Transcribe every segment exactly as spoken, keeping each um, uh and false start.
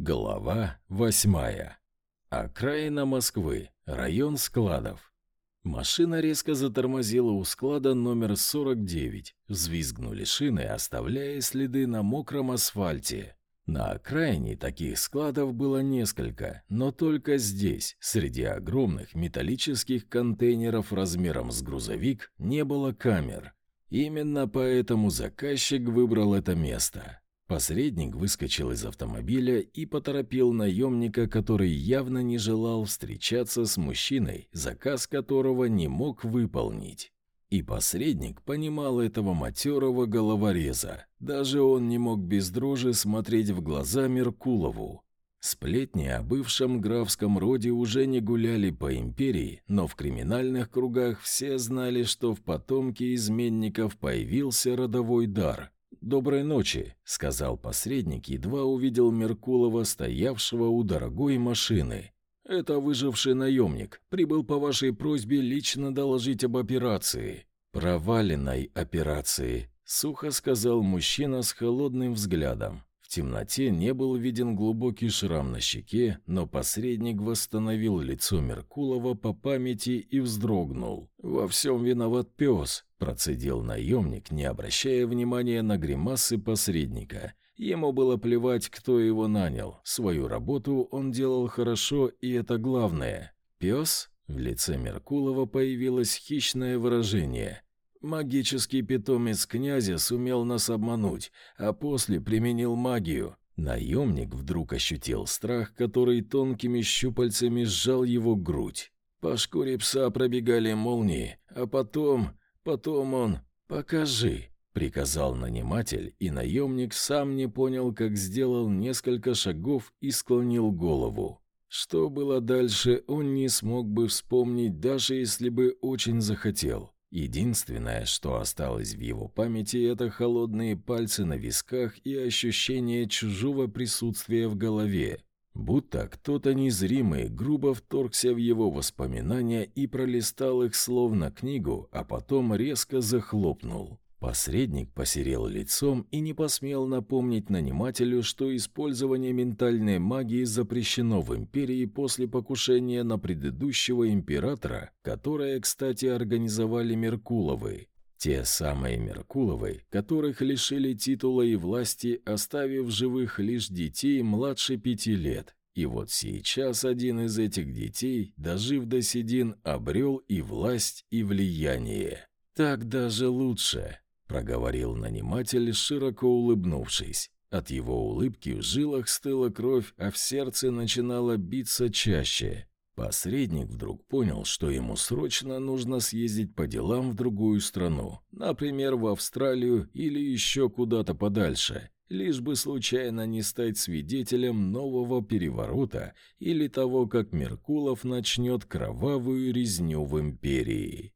Глава восьмая. Окраина Москвы. Район складов. Машина резко затормозила у склада номер сорок девять. Взвизгнули шины, оставляя следы на мокром асфальте. На окраине таких складов было несколько, но только здесь, среди огромных металлических контейнеров размером с грузовик, не было камер. Именно поэтому заказчик выбрал это место. Посредник выскочил из автомобиля и поторопил наемника, который явно не желал встречаться с мужчиной, заказ которого не мог выполнить. И посредник понимал этого матерого головореза. Даже он не мог без дрожи смотреть в глаза Меркулову. Сплетни о бывшем графском роде уже не гуляли по империи, но в криминальных кругах все знали, что в потомке изменников появился родовой дар. «Доброй ночи», — сказал посредник, едва увидел Меркулова, стоявшего у дорогой машины. «Это выживший наемник. Прибыл по вашей просьбе лично доложить об операции». «Проваленной операции», — сухо сказал мужчина с холодным взглядом. В темноте не был виден глубокий шрам на щеке, но посредник восстановил лицо Меркулова по памяти и вздрогнул. «Во всем виноват пес», — процедил наемник, не обращая внимания на гримасы посредника. Ему было плевать, кто его нанял. Свою работу он делал хорошо, и это главное. «Пес?» — в лице Меркулова появилось хищное выражение. «Магический питомец князя сумел нас обмануть, а после применил магию». Наемник вдруг ощутил страх, который тонкими щупальцами сжал его грудь. По шкуре пса пробегали молнии, а потом... потом он... «Покажи», — приказал наниматель, и наемник сам не понял, как сделал несколько шагов и склонил голову. Что было дальше, он не смог бы вспомнить, даже если бы очень захотел. Единственное, что осталось в его памяти, это холодные пальцы на висках и ощущение чужого присутствия в голове. Будто кто-то незримый грубо вторгся в его воспоминания и пролистал их словно книгу, а потом резко захлопнул. Посредник посерел лицом и не посмел напомнить нанимателю, что использование ментальной магии запрещено в империи после покушения на предыдущего императора, которое, кстати, организовали Меркуловы. Те самые Меркуловы, которых лишили титула и власти, оставив живых лишь детей младше пяти лет. И вот сейчас один из этих детей, дожив до седин, обрел и власть, и влияние. «Так даже лучше», — проговорил наниматель, широко улыбнувшись. От его улыбки в жилах стыла кровь, а в сердце начинало биться чаще. Посредник вдруг понял, что ему срочно нужно съездить по делам в другую страну, например, в Австралию или еще куда-то подальше, лишь бы случайно не стать свидетелем нового переворота или того, как Меркулов начнет кровавую резню в империи.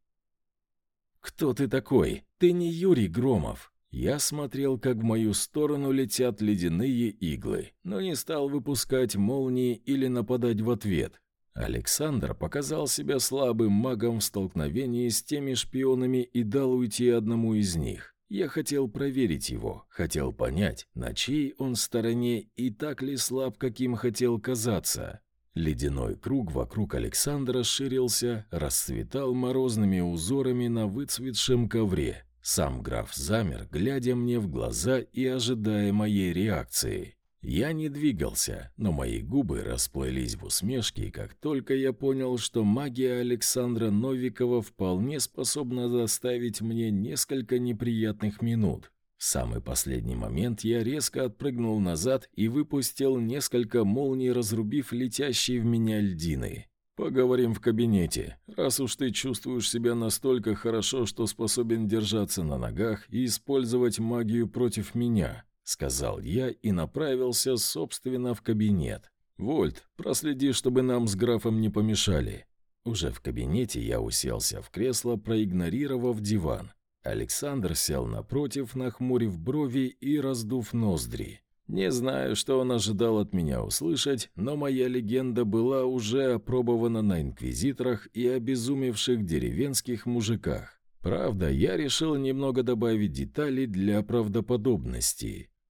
«Кто ты такой? Ты не Юрий Громов». Я смотрел, как в мою сторону летят ледяные иглы, но не стал выпускать молнии или нападать в ответ. Александр показал себя слабым магом в столкновении с теми шпионами и дал уйти одному из них. Я хотел проверить его, хотел понять, на чьей он стороне и так ли слаб, каким хотел казаться. Ледяной круг вокруг Александра ширился, расцветал морозными узорами на выцветшем ковре. Сам граф замер, глядя мне в глаза и ожидая моей реакции. Я не двигался, но мои губы расплылись в усмешке, как только я понял, что магия Александра Новикова вполне способна доставить мне несколько неприятных минут. В самый последний момент я резко отпрыгнул назад и выпустил несколько молний, разрубив летящие в меня льдины. «Поговорим в кабинете, раз уж ты чувствуешь себя настолько хорошо, что способен держаться на ногах и использовать магию против меня», — сказал я и направился, собственно, в кабинет. «Вольт, проследи, чтобы нам с графом не помешали». Уже в кабинете я уселся в кресло, проигнорировав диван. Александр сел напротив, нахмурив брови и раздув ноздри. Не знаю, что он ожидал от меня услышать, но моя легенда была уже опробована на инквизиторах и обезумевших деревенских мужиках. Правда, я решил немного добавить деталей для правдоподобности.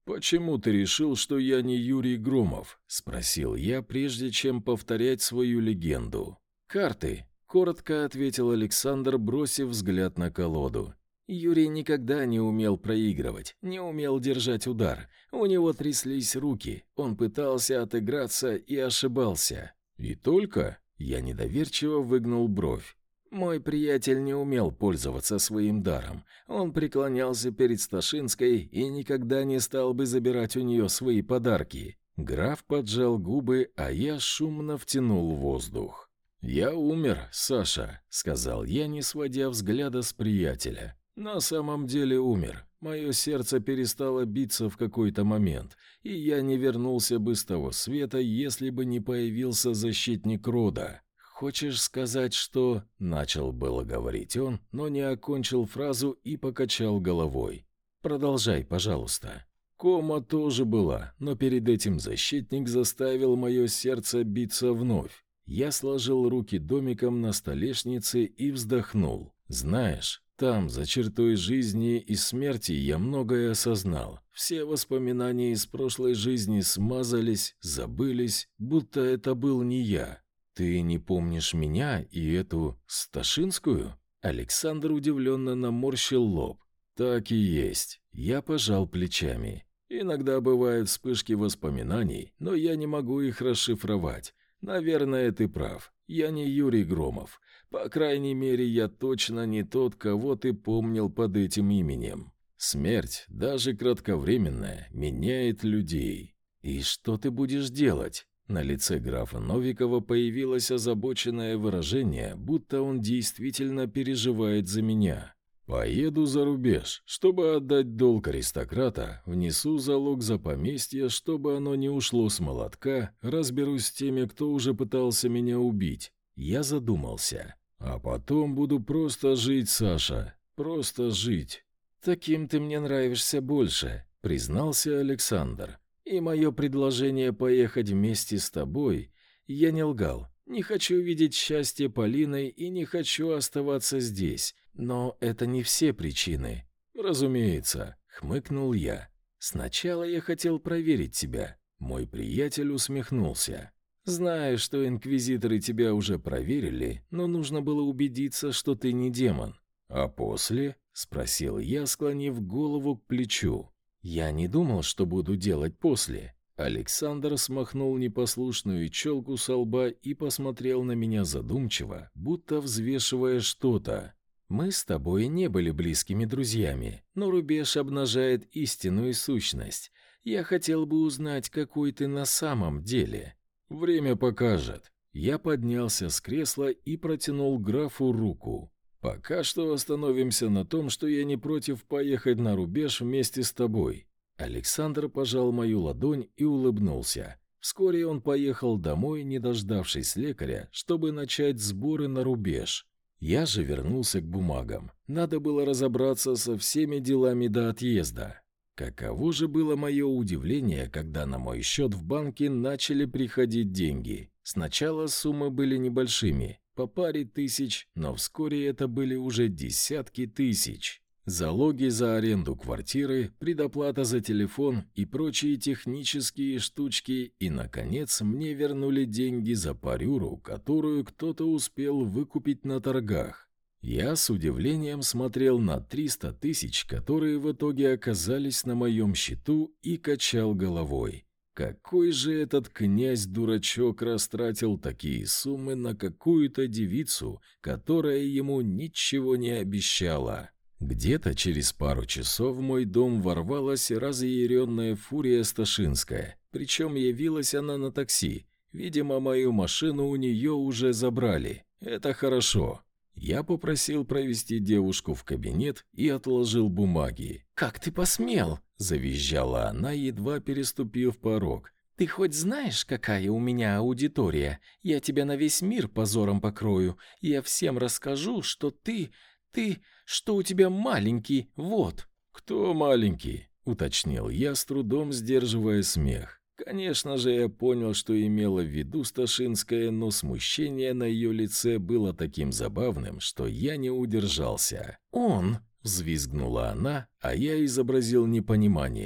«Почему ты решил, что я не Юрий Громов?» — спросил я, прежде чем повторять свою легенду. «Карты», — коротко ответил Александр, бросив взгляд на колоду. Юрий никогда не умел проигрывать, не умел держать удар. У него тряслись руки, он пытался отыграться и ошибался. «И только?» — я недоверчиво выгнул бровь. Мой приятель не умел пользоваться своим даром. Он преклонялся перед Сташинской и никогда не стал бы забирать у нее свои подарки. Граф поджал губы, а я шумно втянул воздух. «Я умер, Саша», — сказал я, не сводя взгляда с приятеля. «На самом деле умер. Мое сердце перестало биться в какой-то момент, и я не вернулся бы с того света, если бы не появился защитник рода. Хочешь сказать, что...» — начал было говорить он, но не окончил фразу и покачал головой. «Продолжай, пожалуйста». Кома тоже была, но перед этим защитник заставил мое сердце биться вновь. Я сложил руки домиком на столешнице и вздохнул. «Знаешь, там, за чертой жизни и смерти, я многое осознал. Все воспоминания из прошлой жизни смазались, забылись, будто это был не я. Ты не помнишь меня и эту Сташинскую?» Александр удивленно наморщил лоб. «Так и есть». Я пожал плечами. «Иногда бывают вспышки воспоминаний, но я не могу их расшифровать. Наверное, ты прав. Я не Юрий Громов. По крайней мере, я точно не тот, кого ты помнил под этим именем. Смерть, даже кратковременная, меняет людей. И что ты будешь делать?» На лице графа Новикова появилось озабоченное выражение, будто он действительно переживает за меня. «Поеду за рубеж, чтобы отдать долг аристократа, внесу залог за поместье, чтобы оно не ушло с молотка, разберусь с теми, кто уже пытался меня убить». Я задумался. «А потом буду просто жить, Саша, просто жить». «Таким ты мне нравишься больше», — признался Александр. «И мое предложение поехать вместе с тобой, я не лгал. Не хочу видеть счастье Полиной и не хочу оставаться здесь. Но это не все причины». «Разумеется», — хмыкнул я. «Сначала я хотел проверить тебя». Мой приятель усмехнулся. «Знаю, что инквизиторы тебя уже проверили, но нужно было убедиться, что ты не демон». «А после?» — спросил я, склонив голову к плечу. «Я не думал, что буду делать после». Александр смахнул непослушную челку со лба и посмотрел на меня задумчиво, будто взвешивая что-то. «Мы с тобой не были близкими друзьями, но рубеж обнажает истинную сущность. Я хотел бы узнать, какой ты на самом деле». «Время покажет». Я поднялся с кресла и протянул графу руку. «Пока что остановимся на том, что я не против поехать на рубеж вместе с тобой». Александр пожал мою ладонь и улыбнулся. Вскоре он поехал домой, не дождавшись лекаря, чтобы начать сборы на рубеж. Я же вернулся к бумагам. Надо было разобраться со всеми делами до отъезда. Каково же было мое удивление, когда на мой счет в банке начали приходить деньги. Сначала суммы были небольшими, по паре тысяч, но вскоре это были уже десятки тысяч. Залоги за аренду квартиры, предоплата за телефон и прочие технические штучки, и, наконец, мне вернули деньги за парюру, которую кто-то успел выкупить на торгах. Я с удивлением смотрел на триста тысяч, которые в итоге оказались на моем счету, и качал головой. Какой же этот князь-дурачок растратил такие суммы на какую-то девицу, которая ему ничего не обещала? Где-то через пару часов в мой дом ворвалась разъяренная фурия Сташинская, причем явилась она на такси. Видимо, мою машину у нее уже забрали. Это хорошо. Я попросил провести девушку в кабинет и отложил бумаги. «Как ты посмел?» – завизжала она, едва переступив порог. «Ты хоть знаешь, какая у меня аудитория? Я тебя на весь мир позором покрою. Я всем расскажу, что ты... ты... что у тебя маленький, вот». «Кто маленький?» – уточнил я, с трудом сдерживая смех. Конечно же, я понял, что имела в виду Сташинская, но смущение на ее лице было таким забавным, что я не удержался. «Он!» – взвизгнула она, а я изобразил непонимание.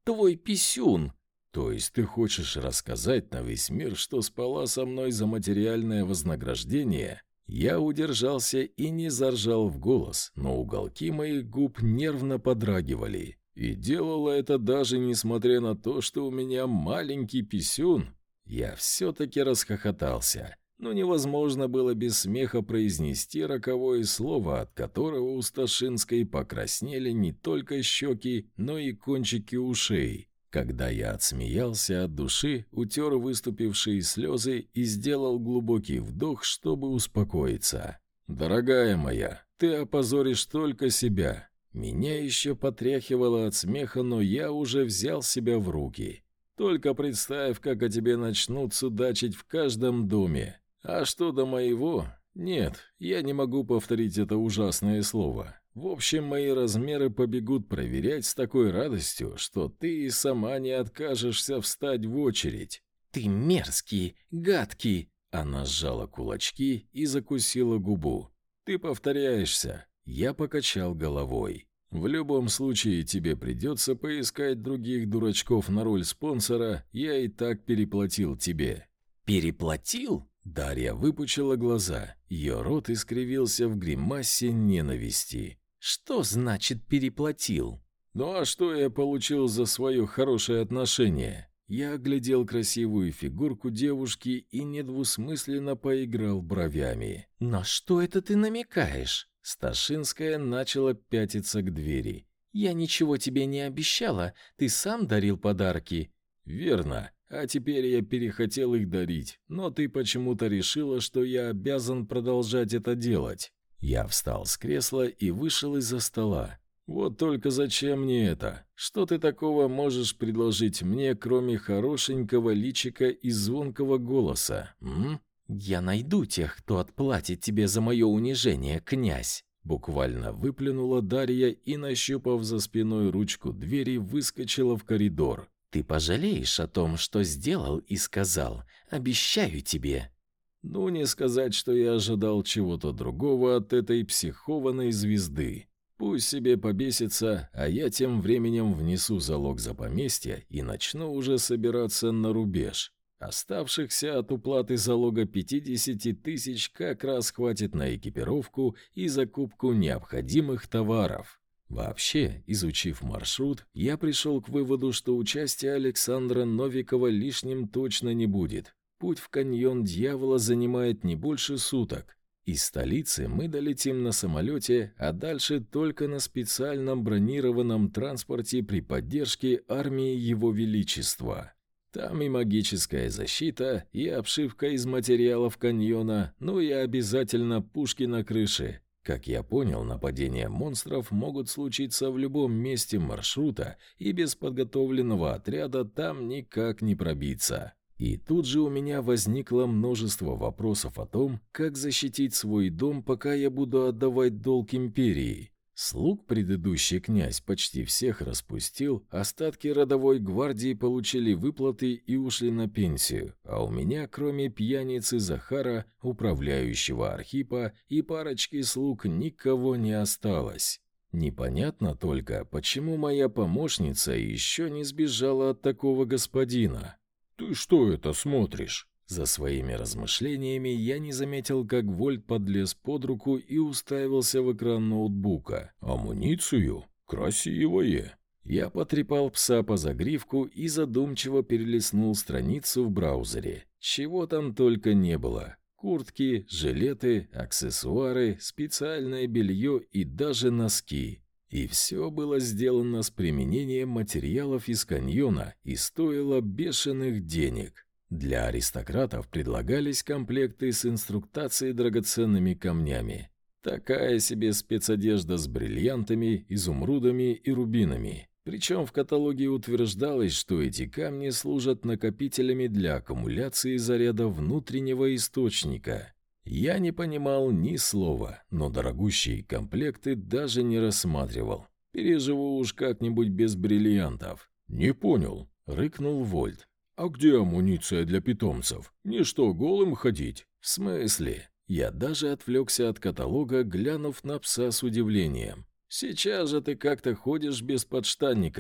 Твой писюн!» «То есть ты хочешь рассказать на весь мир, что спала со мной за материальное вознаграждение?» Я удержался и не заржал в голос, но уголки моих губ нервно подрагивали. И делала это даже несмотря на то, что у меня маленький писюн. Я все-таки расхохотался. Но невозможно было без смеха произнести роковое слово, от которого у Сташинской покраснели не только щеки, но и кончики ушей. Когда я отсмеялся от души, утер выступившие слезы и сделал глубокий вдох, чтобы успокоиться. «Дорогая моя, ты опозоришь только себя». Меня еще потряхивало от смеха, но я уже взял себя в руки. «Только представь, как о тебе начнут судачить в каждом доме. А что до моего? Нет, я не могу повторить это ужасное слово. В общем, мои размеры побегут проверять с такой радостью, что ты и сама не откажешься встать в очередь». «Ты мерзкий, гадкий!» Она сжала кулачки и закусила губу. «Ты повторяешься». Я покачал головой. «В любом случае тебе придется поискать других дурачков на роль спонсора, я и так переплатил тебе». «Переплатил?» Дарья выпучила глаза, ее рот искривился в гримасе ненависти. «Что значит переплатил?» «Ну а что я получил за свое хорошее отношение?» Я оглядел красивую фигурку девушки и недвусмысленно поиграл бровями. «На что это ты намекаешь?» Сташинская начала пятиться к двери. «Я ничего тебе не обещала, ты сам дарил подарки». «Верно, а теперь я перехотел их дарить, но ты почему-то решила, что я обязан продолжать это делать». Я встал с кресла и вышел из-за стола. «Вот только зачем мне это? Что ты такого можешь предложить мне, кроме хорошенького личика и звонкого голоса, м?» «Я найду тех, кто отплатит тебе за мое унижение, князь!» Буквально выплюнула Дарья и, нащупав за спиной ручку двери, выскочила в коридор. «Ты пожалеешь о том, что сделал и сказал. Обещаю тебе!» Ну, не сказать, что я ожидал чего-то другого от этой психованной звезды. Пусть себе побесится, а я тем временем внесу залог за поместье и начну уже собираться на рубеж. Оставшихся от уплаты залога пятьдесят тысяч как раз хватит на экипировку и закупку необходимых товаров. Вообще, изучив маршрут, я пришел к выводу, что участие Александра Новикова лишним точно не будет. Путь в каньон Дьявола занимает не больше суток. Из столицы мы долетим на самолете, а дальше только на специальном бронированном транспорте при поддержке армии Его Величества. Там и магическая защита, и обшивка из материалов каньона, ну и обязательно пушки на крыше. Как я понял, нападения монстров могут случиться в любом месте маршрута, и без подготовленного отряда там никак не пробиться. И тут же у меня возникло множество вопросов о том, как защитить свой дом, пока я буду отдавать долг империи. Слуг предыдущий князь почти всех распустил, остатки родовой гвардии получили выплаты и ушли на пенсию, а у меня, кроме пьяницы Захара, управляющего Архипа и парочки слуг, никого не осталось. Непонятно только, почему моя помощница еще не сбежала от такого господина. «Ты что это смотришь?» За своими размышлениями я не заметил, как Вольт подлез под руку и уставился в экран ноутбука. «Амуницию? Красивое!» Я потрепал пса по загривку и задумчиво перелистнул страницу в браузере. Чего там только не было. Куртки, жилеты, аксессуары, специальное белье и даже носки. И все было сделано с применением материалов из каньона и стоило бешеных денег. Для аристократов предлагались комплекты с инструктацией драгоценными камнями. Такая себе спецодежда с бриллиантами, изумрудами и рубинами. Причем в каталоге утверждалось, что эти камни служат накопителями для аккумуляции заряда внутреннего источника. Я не понимал ни слова, но дорогущие комплекты даже не рассматривал. Переживу уж как-нибудь без бриллиантов. «Не понял», — рыкнул Вольт. «А где амуниция для питомцев? Не что, голым ходить?» «В смысле?» Я даже отвлекся от каталога, глянув на пса с удивлением. «Сейчас же ты как-то ходишь без подштанников».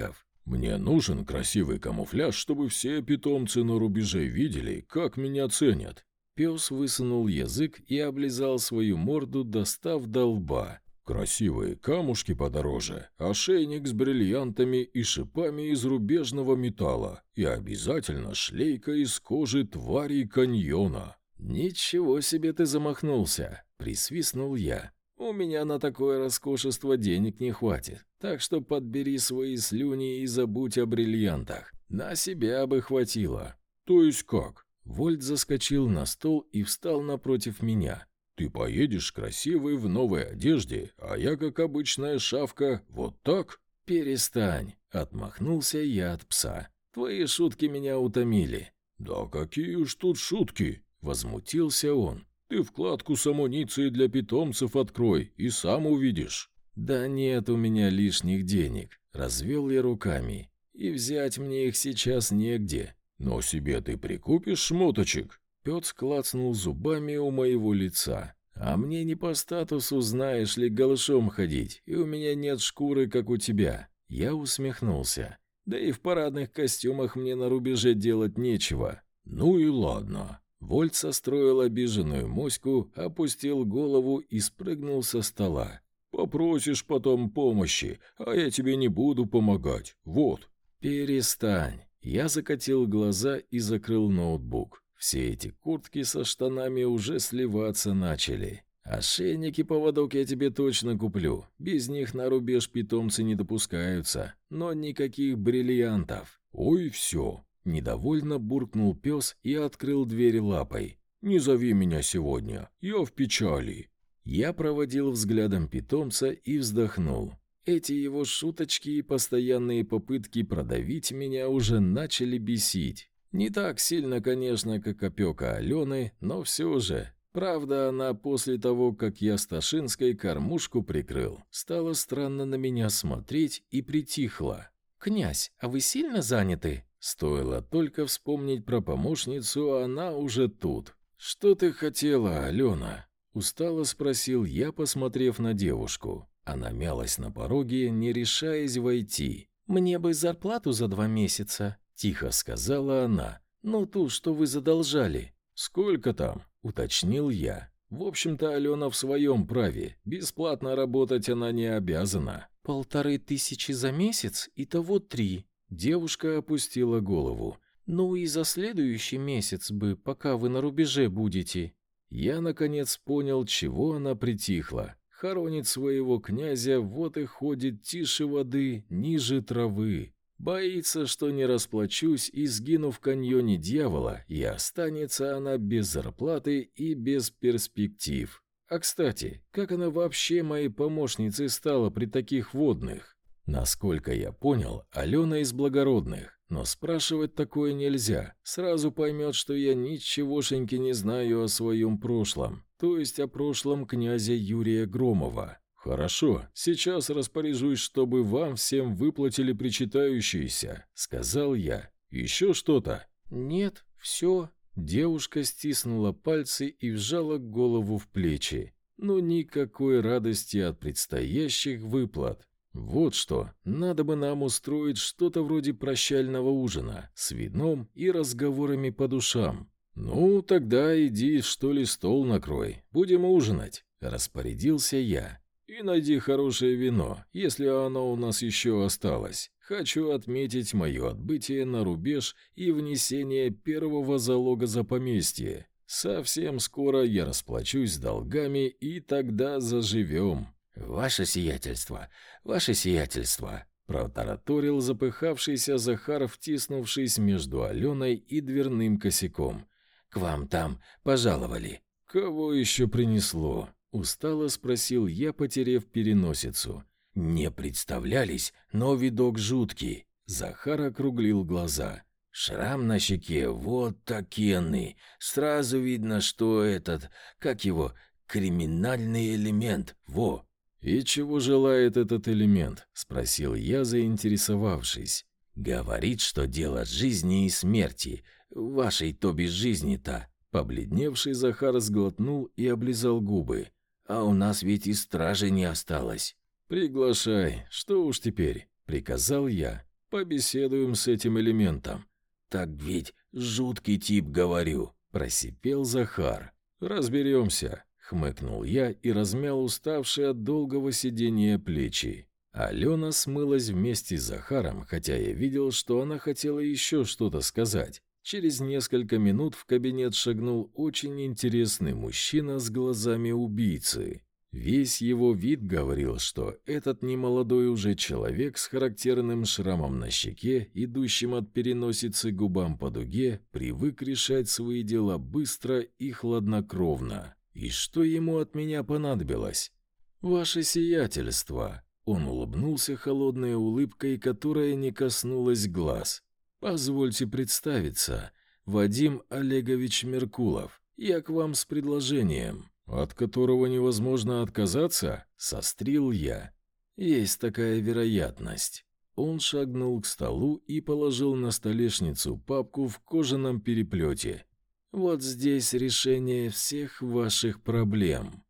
Мне нужен красивый камуфляж, чтобы все питомцы на рубеже видели, как меня ценят». Пес высунул язык и облизал свою морду, достав до лба. «Красивые камушки подороже, ошейник с бриллиантами и шипами из рубежного металла и обязательно шлейка из кожи тварей каньона». «Ничего себе ты замахнулся!» — присвистнул я. «У меня на такое роскошество денег не хватит, так что подбери свои слюни и забудь о бриллиантах. На себя бы хватило». «То есть как?» Вольт заскочил на стол и встал напротив меня. «Ты поедешь красивый в новой одежде, а я, как обычная шавка, вот так?» «Перестань!» — отмахнулся я от пса. «Твои шутки меня утомили». «Да какие уж тут шутки!» — возмутился он. «Ты вкладку с амуницией для питомцев открой и сам увидишь». «Да нет у меня лишних денег», — развел я руками. «И взять мне их сейчас негде». «Но себе ты прикупишь шмоточек?» Пёс клацнул зубами у моего лица. «А мне не по статусу, знаешь ли, голышом ходить, и у меня нет шкуры, как у тебя». Я усмехнулся. «Да и в парадных костюмах мне на рубеже делать нечего». «Ну и ладно». Вольт состроил обиженную моську, опустил голову и спрыгнул со стола. «Попросишь потом помощи, а я тебе не буду помогать. Вот». «Перестань». Я закатил глаза и закрыл ноутбук. Все эти куртки со штанами уже сливаться начали. Ошейник и поводок я тебе точно куплю. Без них на рубеж питомцы не допускаются. Но никаких бриллиантов. Ой, все. Недовольно буркнул пес и открыл дверь лапой. «Не зови меня сегодня, я в печали». Я проводил взглядом питомца и вздохнул. Эти его шуточки и постоянные попытки продавить меня уже начали бесить. Не так сильно, конечно, как опека Алены, но все же. Правда, она после того, как я Сташинской кормушку прикрыл, стала странно на меня смотреть и притихла. «Князь, а вы сильно заняты?» Стоило только вспомнить про помощницу, а она уже тут. «Что ты хотела, Алена?» Устало спросил я, посмотрев на девушку. Она мялась на пороге, не решаясь войти. «Мне бы зарплату за два месяца», — тихо сказала она. «Ну, ту, что вы задолжали». «Сколько там?» — уточнил я. «В общем-то, Алена в своем праве. Бесплатно работать она не обязана». «Полторы тысячи за месяц, итого три». Девушка опустила голову. «Ну и за следующий месяц бы, пока вы на рубеже будете». Я, наконец, понял, чего она притихла. Хоронит своего князя, вот и ходит тише воды, ниже травы. Боится, что не расплачусь и сгину в каньоне дьявола, и останется она без зарплаты и без перспектив. А кстати, как она вообще моей помощницей стала при таких водных? Насколько я понял, Алена из благородных, но спрашивать такое нельзя. Сразу поймет, что я ничегошеньки не знаю о своем прошлом, то есть о прошлом князя Юрия Громова. «Хорошо, сейчас распоряжусь, чтобы вам всем выплатили причитающиеся», — сказал я. «Еще что-то?» «Нет, все». Девушка стиснула пальцы и вжала голову в плечи. Но никакой радости от предстоящих выплат. «Вот что, надо бы нам устроить что-то вроде прощального ужина с вином и разговорами по душам». «Ну, тогда иди, что ли, стол накрой, будем ужинать», — распорядился я. «И найди хорошее вино, если оно у нас еще осталось. Хочу отметить мое отбытие на рубеж и внесение первого залога за поместье. Совсем скоро я расплачусь с долгами, и тогда заживем». «Ваше сиятельство, ваше сиятельство», — протараторил запыхавшийся Захар, втиснувшись между Аленой и дверным косяком. «К вам там пожаловали». «Кого еще принесло?» — устало спросил я, потеряв переносицу. «Не представлялись, но видок жуткий». Захар округлил глаза. «Шрам на щеке, вот такенный. Сразу видно, что этот, как его, криминальный элемент, во». «И чего желает этот элемент?» — спросил я, заинтересовавшись. «Говорит, что дело жизни и смерти. Вашей, то без жизни-то». Побледневший Захар сглотнул и облизал губы. «А у нас ведь и стражи не осталось». «Приглашай, что уж теперь», — приказал я. Побеседуем с этим элементом». «Так ведь жуткий тип, говорю», — просипел Захар. «Разберемся», — хмыкнул я и размял уставшие от долгого сидения плечи. Алена смылась вместе с Захаром, хотя я видел, что она хотела еще что-то сказать. Через несколько минут в кабинет шагнул очень интересный мужчина с глазами убийцы. Весь его вид говорил, что этот немолодой уже человек с характерным шрамом на щеке, идущим от переносицы к губам по дуге, привык решать свои дела быстро и хладнокровно. И что ему от меня понадобилось? «Ваше сиятельство!» Он улыбнулся холодной улыбкой, которая не коснулась глаз. «Позвольте представиться. Вадим Олегович Меркулов. Я к вам с предложением». «От которого невозможно отказаться?» — сострил я. «Есть такая вероятность». Он шагнул к столу и положил на столешницу папку в кожаном переплете. «Вот здесь решение всех ваших проблем».